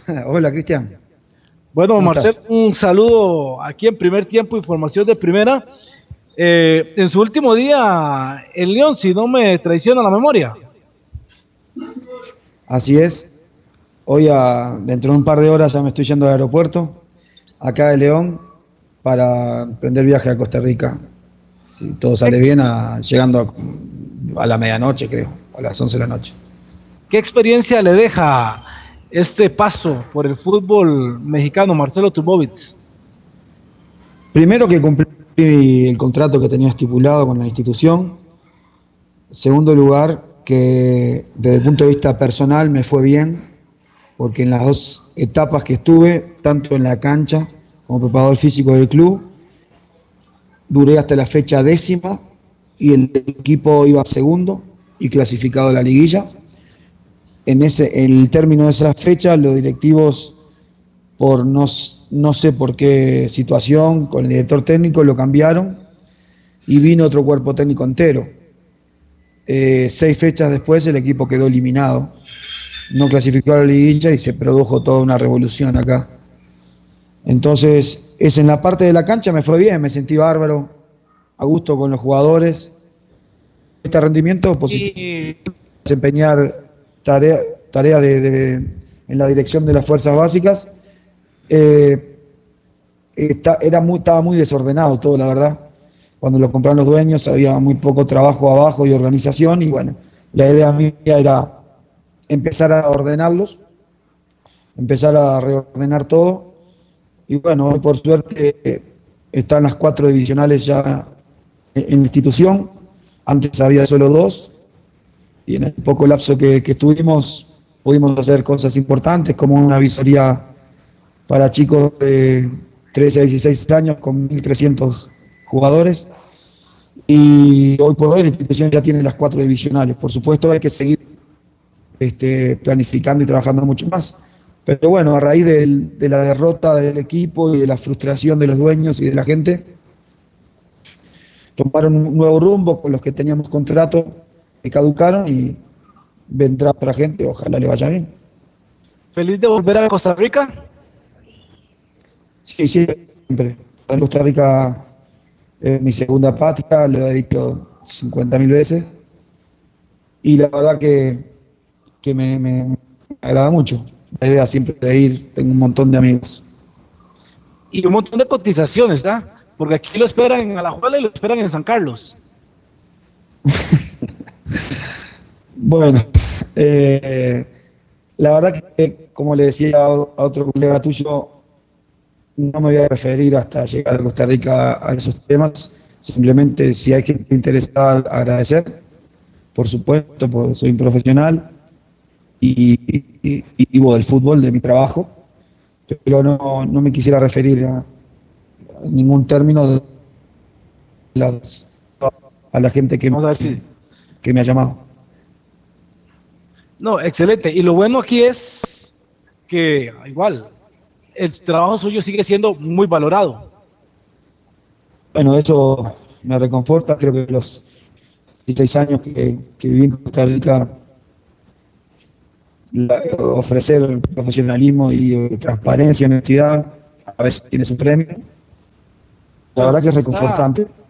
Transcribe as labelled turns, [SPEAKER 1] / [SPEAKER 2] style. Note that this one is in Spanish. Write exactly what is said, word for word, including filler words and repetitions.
[SPEAKER 1] Hola, Cristian.
[SPEAKER 2] Bueno,
[SPEAKER 1] ¿Cómo
[SPEAKER 2] Marcel,
[SPEAKER 1] estás?
[SPEAKER 2] un saludo aquí en Primer Tiempo, información de primera. Eh, en su último día en León, si no me traiciona la memoria.
[SPEAKER 1] Así es. Hoy, a- dentro de un par de horas, ya me estoy yendo al aeropuerto, acá de León, para emprender viaje a Costa Rica. Si todo
[SPEAKER 2] ¿Qué,
[SPEAKER 1] sale bien, a- llegando a, a la medianoche, creo, a las once de la noche.
[SPEAKER 2] qué experiencia le deja este paso por el fútbol mexicano, Marcelo Turbovitz?
[SPEAKER 1] Primero, que cumplí el contrato que tenía estipulado con la institución. Segundo lugar, que desde el punto de vista personal me fue bien, porque en las dos etapas que estuve, tanto en la cancha como preparador físico del club, duré hasta la fecha décima y el equipo iba segundo y clasificado a la liguilla. En ese, en el término de esa fecha, los directivos, por no, no sé por qué situación, con el director técnico lo cambiaron y vino otro cuerpo técnico entero. Eh, seis fechas después el equipo quedó eliminado, no clasificó a la liguilla y se produjo toda una revolución acá. Entonces, es en la parte de la cancha me fue bien, me sentí bárbaro, a gusto con los jugadores. Este rendimiento positivo,
[SPEAKER 2] Y,
[SPEAKER 1] desempeñar tarea, tareas de, de, en la dirección de las fuerzas básicas. Eh, está, era muy, estaba muy desordenado todo, la verdad. Cuando lo compraron los dueños había muy poco trabajo abajo y organización y bueno, la idea mía era empezar a ordenarlos, empezar a reordenar todo y bueno, hoy por suerte eh, están las cuatro divisionales ya en la institución, antes había solo dos y en el poco lapso que, que estuvimos pudimos hacer cosas importantes como una visoría para chicos de trece a dieciséis años con mil trescientos jugadores y hoy por hoy la institución ya tiene las cuatro divisionales. Por supuesto hay que seguir este, planificando y trabajando mucho más. Pero bueno, a raíz del, de la derrota del equipo y de la frustración de los dueños y de la gente, tomaron un nuevo rumbo con los que teníamos contrato que caducaron y vendrá otra gente, ojalá le vaya bien.
[SPEAKER 2] feliz de volver a Costa Rica.
[SPEAKER 1] Sí, siempre. En Costa Rica es mi segunda patria, lo he dicho cincuenta mil veces y la verdad que, que me, me, me agrada mucho. La idea siempre de ir, tengo un montón de amigos.
[SPEAKER 2] Y un montón de cotizaciones, ¿ah? Porque aquí lo esperan en Alajuela y lo esperan en San Carlos.
[SPEAKER 1] Bueno, eh, la verdad que, como le decía a otro colega tuyo, no me voy a referir hasta llegar a Costa Rica a esos temas. Simplemente, si hay gente interesada, agradecer, por supuesto, porque soy un profesional y, y, y vivo del fútbol, de mi trabajo, pero no, no me quisiera referir a ningún término de las, a la gente que,
[SPEAKER 2] Vamos a ver si.
[SPEAKER 1] que me ha llamado.
[SPEAKER 2] No, excelente. Y lo bueno aquí es que, igual, el trabajo suyo sigue siendo muy valorado.
[SPEAKER 1] Bueno, eso me reconforta, creo que los dieciséis años que, que viví en Costa Rica, la, ofrecer profesionalismo y eh, transparencia y honestidad, a veces tiene su premio. La
[SPEAKER 2] Bueno,
[SPEAKER 1] verdad que es
[SPEAKER 2] está,
[SPEAKER 1] reconfortante.